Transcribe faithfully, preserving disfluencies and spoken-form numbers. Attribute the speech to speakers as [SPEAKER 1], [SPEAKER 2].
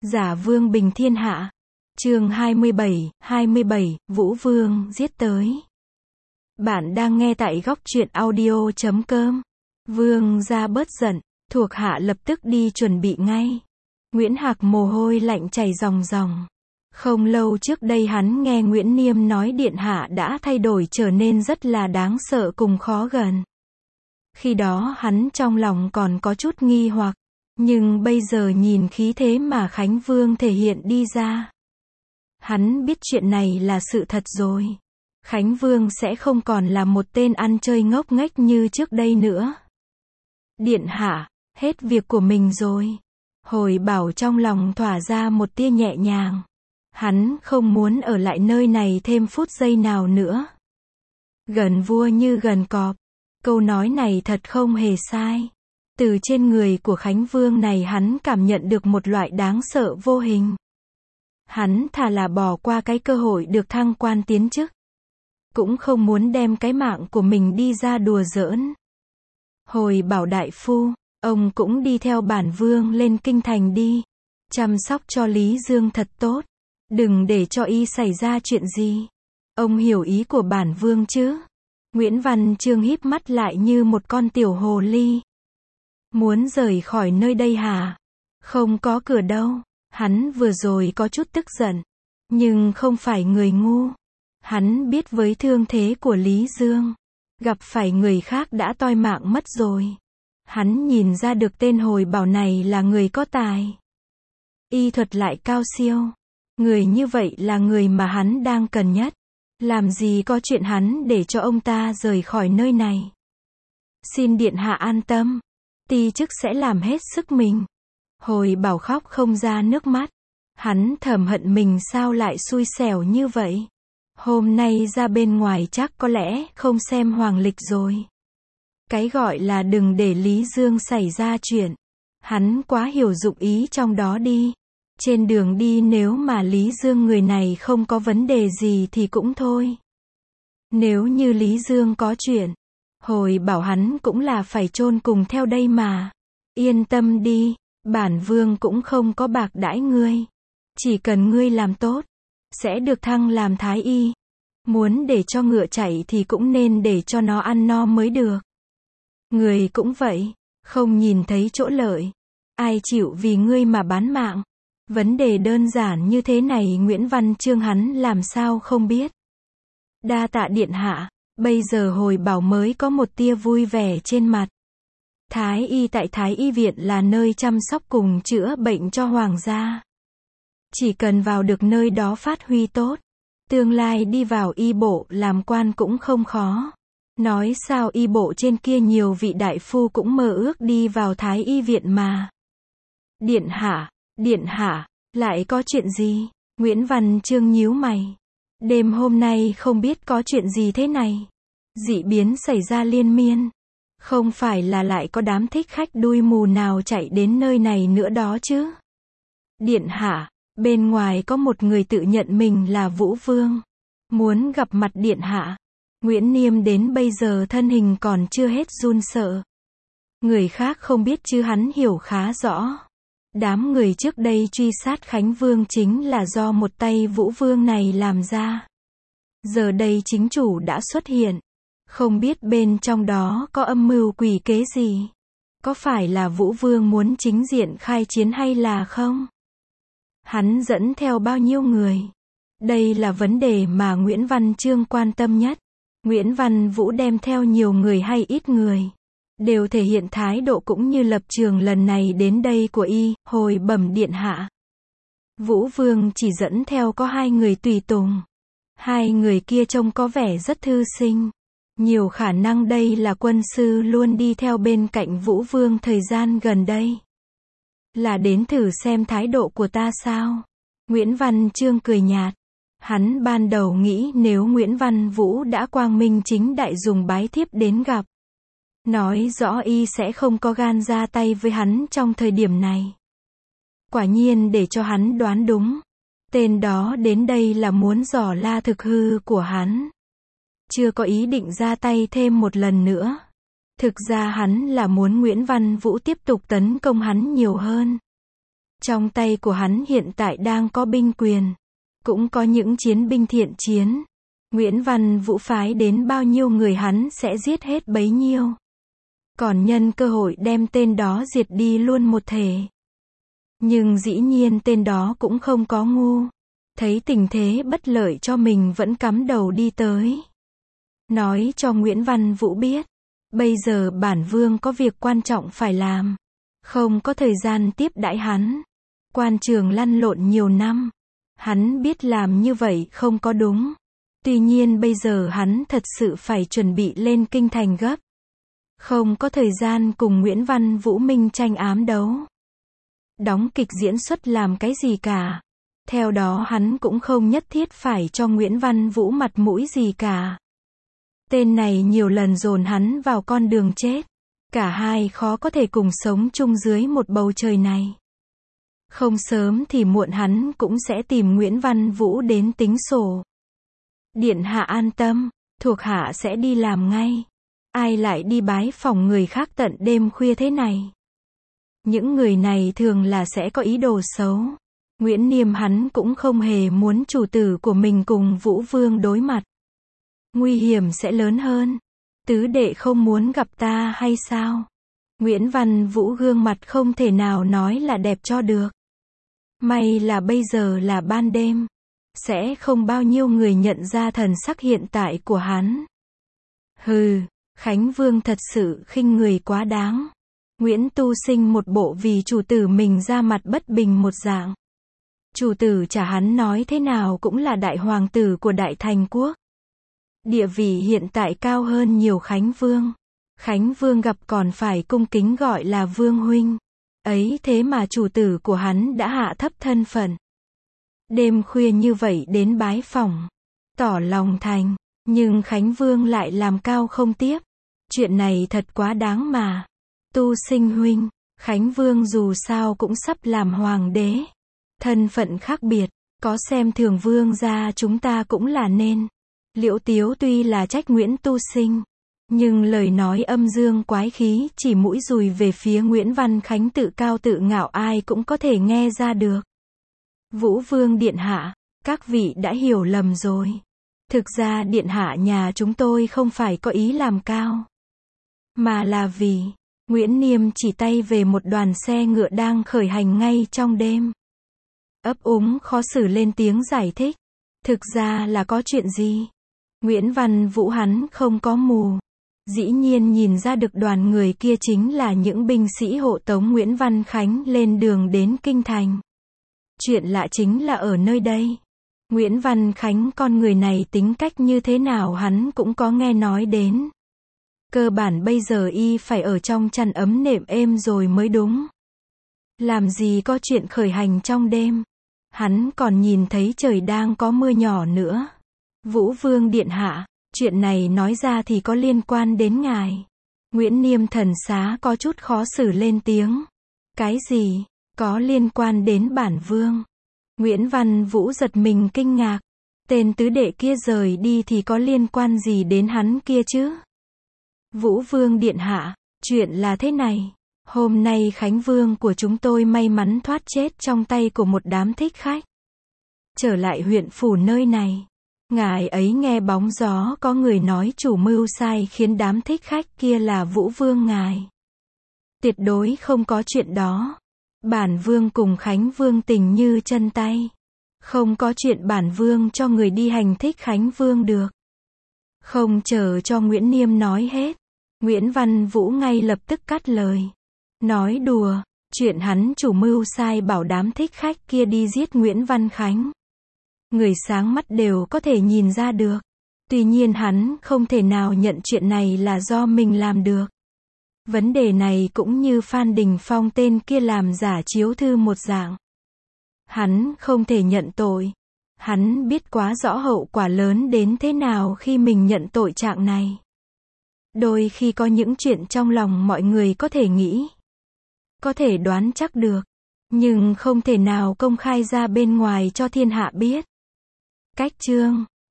[SPEAKER 1] Giả vương bình thiên hạ. Chương hai mươi bảy, hai mươi bảy, Vũ Vương giết tới. Bạn đang nghe tại góc truyện audio chấm com. Vương gia bớt giận, thuộc hạ lập tức đi chuẩn bị ngay. Nguyễn Hạc mồ hôi lạnh chảy ròng ròng. Không lâu trước đây hắn nghe Nguyễn Niêm nói điện hạ đã thay đổi trở nên rất là đáng sợ cùng khó gần. Khi đó hắn trong lòng còn có chút nghi hoặc, nhưng bây giờ nhìn khí thế mà Khánh Vương thể hiện đi ra, hắn biết chuyện này là sự thật rồi. Khánh Vương sẽ không còn là một tên ăn chơi ngốc nghếch như trước đây nữa. Điện hạ, hết việc của mình rồi. Hồi Bảo trong lòng thỏa ra một tia nhẹ nhàng. Hắn không muốn ở lại nơi này thêm phút giây nào nữa. Gần vua như gần cọp. Câu nói này thật không hề sai. Từ trên người của Khánh Vương này hắn cảm nhận được một loại đáng sợ vô hình. Hắn thà là bỏ qua cái cơ hội được thăng quan tiến chức, cũng không muốn đem cái mạng của mình đi ra đùa giỡn. Hồi Bảo đại phu, ông cũng đi theo bản vương lên kinh thành đi. Chăm sóc cho Lý Dương thật tốt. Đừng để cho y xảy ra chuyện gì. Ông hiểu ý của bản vương chứ? Nguyễn Văn Chương híp mắt lại như một con tiểu hồ ly. Muốn rời khỏi nơi đây hả? Không có cửa đâu. Hắn vừa rồi có chút tức giận, nhưng không phải người ngu. Hắn biết với thương thế của Lý Dương, gặp phải người khác đã toi mạng mất rồi. Hắn nhìn ra được tên Hồi Bảo này là người có tài, y thuật lại cao siêu. Người như vậy là người mà hắn đang cần nhất. Làm gì có chuyện hắn để cho ông ta rời khỏi nơi này. Xin điện hạ an tâm, ti chức sẽ làm hết sức mình. Hồi Bảo khóc không ra nước mắt. Hắn thầm hận mình sao lại xui xẻo như vậy. Hôm nay ra bên ngoài chắc có lẽ không xem hoàng lịch rồi. Cái gọi là đừng để Lý Dương xảy ra chuyện, hắn quá hiểu dụng ý trong đó đi. Trên đường đi nếu mà Lý Dương người này không có vấn đề gì thì cũng thôi. Nếu như Lý Dương có chuyện, Hồi Bảo hắn cũng là phải chôn cùng theo đây mà. Yên tâm đi, bản vương cũng không có bạc đãi ngươi. Chỉ cần ngươi làm tốt, sẽ được thăng làm thái y. Muốn để cho ngựa chạy thì cũng nên để cho nó ăn no mới được. Người cũng vậy, không nhìn thấy chỗ lợi, ai chịu vì ngươi mà bán mạng. Vấn đề đơn giản như thế này Nguyễn Văn Chương hắn làm sao không biết. Đa tạ điện hạ, bây giờ Hồi Bảo mới có một tia vui vẻ trên mặt. Thái y tại Thái y viện là nơi chăm sóc cùng chữa bệnh cho hoàng gia. Chỉ cần vào được nơi đó phát huy tốt, tương lai đi vào y bộ làm quan cũng không khó. Nói sao y bộ trên kia nhiều vị đại phu cũng mơ ước đi vào Thái y viện mà. Điện hạ, điện hạ, lại có chuyện gì? Nguyễn Văn Chương nhíu mày. Đêm hôm nay không biết có chuyện gì thế này. Dị biến xảy ra liên miên. Không phải là lại có đám thích khách đuôi mù nào chạy đến nơi này nữa đó chứ? Điện hạ, bên ngoài có một người tự nhận mình là Vũ Vương, muốn gặp mặt điện hạ. Nguyễn Niêm đến bây giờ thân hình còn chưa hết run sợ. Người khác không biết chứ hắn hiểu khá rõ. Đám người trước đây truy sát Khánh Vương chính là do một tay Vũ Vương này làm ra. Giờ đây chính chủ đã xuất hiện. Không biết bên trong đó có âm mưu quỷ kế gì. Có phải là Vũ Vương muốn chính diện khai chiến hay là không? Hắn dẫn theo bao nhiêu người? Đây là vấn đề mà Nguyễn Văn Chương quan tâm nhất. Nguyễn Văn Vũ đem theo nhiều người hay ít người, đều thể hiện thái độ cũng như lập trường lần này đến đây của y. Hồi bẩm điện hạ, Vũ Vương chỉ dẫn theo có hai người tùy tùng. Hai người kia trông có vẻ rất thư sinh. Nhiều khả năng đây là quân sư luôn đi theo bên cạnh Vũ Vương thời gian gần đây. Là đến thử xem thái độ của ta sao? Nguyễn Văn Chương cười nhạt. Hắn ban đầu nghĩ nếu Nguyễn Văn Vũ đã quang minh chính đại dùng bái thiếp đến gặp, nói rõ y sẽ không có gan ra tay với hắn trong thời điểm này. Quả nhiên để cho hắn đoán đúng. Tên đó đến đây là muốn dò la thực hư của hắn. Chưa có ý định ra tay thêm một lần nữa. Thực ra hắn là muốn Nguyễn Văn Vũ tiếp tục tấn công hắn nhiều hơn. Trong tay của hắn hiện tại đang có binh quyền, cũng có những chiến binh thiện chiến. Nguyễn Văn Vũ phái đến bao nhiêu người hắn sẽ giết hết bấy nhiêu. Còn nhân cơ hội đem tên đó diệt đi luôn một thể. Nhưng dĩ nhiên tên đó cũng không có ngu. Thấy tình thế bất lợi cho mình vẫn cắm đầu đi tới. Nói cho Nguyễn Văn Vũ biết. Bây giờ bản vương có việc quan trọng phải làm. Không có thời gian tiếp đãi hắn. Quan trường lăn lộn nhiều năm. Hắn biết làm như vậy không có đúng. Tuy nhiên bây giờ hắn thật sự phải chuẩn bị lên kinh thành gấp. Không có thời gian cùng Nguyễn Văn Vũ minh tranh ám đấu. Đóng kịch diễn xuất làm cái gì cả. Theo đó hắn cũng không nhất thiết phải cho Nguyễn Văn Vũ mặt mũi gì cả. Tên này nhiều lần dồn hắn vào con đường chết. Cả hai khó có thể cùng sống chung dưới một bầu trời này. Không sớm thì muộn hắn cũng sẽ tìm Nguyễn Văn Vũ đến tính sổ. Điện hạ an tâm, thuộc hạ sẽ đi làm ngay. Ai lại đi bái phỏng người khác tận đêm khuya thế này? Những người này thường là sẽ có ý đồ xấu. Nguyễn Niêm hắn cũng không hề muốn chủ tử của mình cùng Vũ Vương đối mặt. Nguy hiểm sẽ lớn hơn. Tứ đệ không muốn gặp ta hay sao? Nguyễn Văn Vũ gương mặt không thể nào nói là đẹp cho được. May là bây giờ là ban đêm. Sẽ không bao nhiêu người nhận ra thần sắc hiện tại của hắn. Hừ, Khánh Vương thật sự khinh người quá đáng. Nguyễn Tu Sinh một bộ vì chủ tử mình ra mặt bất bình một dạng. Chủ tử chả hắn nói thế nào cũng là đại hoàng tử của Đại Thành Quốc. Địa vị hiện tại cao hơn nhiều Khánh Vương. Khánh Vương gặp còn phải cung kính gọi là Vương huynh. Ấy thế mà chủ tử của hắn đã hạ thấp thân phận. Đêm khuya như vậy đến bái phỏng. Tỏ lòng thành. Nhưng Khánh Vương lại làm cao không tiếp. Chuyện này thật quá đáng mà. Tu Sinh huynh, Khánh Vương dù sao cũng sắp làm hoàng đế. Thân phận khác biệt, có xem thường vương gia chúng ta cũng là nên. Liễu Tiếu tuy là trách Nguyễn Tu Sinh, nhưng lời nói âm dương quái khí chỉ mũi dùi về phía Nguyễn Văn Khánh tự cao tự ngạo ai cũng có thể nghe ra được. Vũ Vương điện hạ, các vị đã hiểu lầm rồi. Thực ra điện hạ nhà chúng tôi không phải có ý làm cao, mà là vì Nguyễn Niêm chỉ tay về một đoàn xe ngựa đang khởi hành ngay trong đêm. Ấp úng khó xử lên tiếng giải thích. Thực ra là có chuyện gì? Nguyễn Văn Vũ hắn không có mù. Dĩ nhiên nhìn ra được đoàn người kia chính là những binh sĩ hộ tống Nguyễn Văn Khánh lên đường đến kinh thành. Chuyện lạ chính là ở nơi đây. Nguyễn Văn Khánh con người này tính cách như thế nào hắn cũng có nghe nói đến. Cơ bản bây giờ y phải ở trong chăn ấm nệm êm rồi mới đúng. Làm gì có chuyện khởi hành trong đêm. Hắn còn nhìn thấy trời đang có mưa nhỏ nữa. Vũ Vương điện hạ, chuyện này nói ra thì có liên quan đến ngài. Nguyễn Niêm thần xá có chút khó xử lên tiếng. Cái gì? Có liên quan đến bản vương? Nguyễn Văn Vũ giật mình kinh ngạc. Tên tứ đệ kia rời đi thì có liên quan gì đến hắn kia chứ? Vũ Vương điện hạ, chuyện là thế này. Hôm nay Khánh Vương của chúng tôi may mắn thoát chết trong tay của một đám thích khách. Trở lại huyện phủ nơi này. Ngài ấy nghe bóng gió có người nói chủ mưu sai khiến đám thích khách kia là Vũ Vương ngài. Tuyệt đối không có chuyện đó. Bản vương cùng Khánh Vương tình như chân tay. Không có chuyện bản vương cho người đi hành thích Khánh Vương được. Không chờ cho Nguyễn Niêm nói hết. Nguyễn Văn Vũ ngay lập tức cắt lời. Nói đùa, chuyện hắn chủ mưu sai bảo đám thích khách kia đi giết Nguyễn Văn Khánh. Người sáng mắt đều có thể nhìn ra được. Tuy nhiên hắn không thể nào nhận chuyện này là do mình làm được. Vấn đề này cũng như Phan Đình Phong tên kia làm giả chiếu thư một dạng. Hắn không thể nhận tội. Hắn biết quá rõ hậu quả lớn đến thế nào khi mình nhận tội trạng này. Đôi khi có những chuyện trong lòng mọi người có thể nghĩ, có thể đoán chắc được, nhưng không thể nào công khai ra bên ngoài cho thiên hạ biết. Cách chương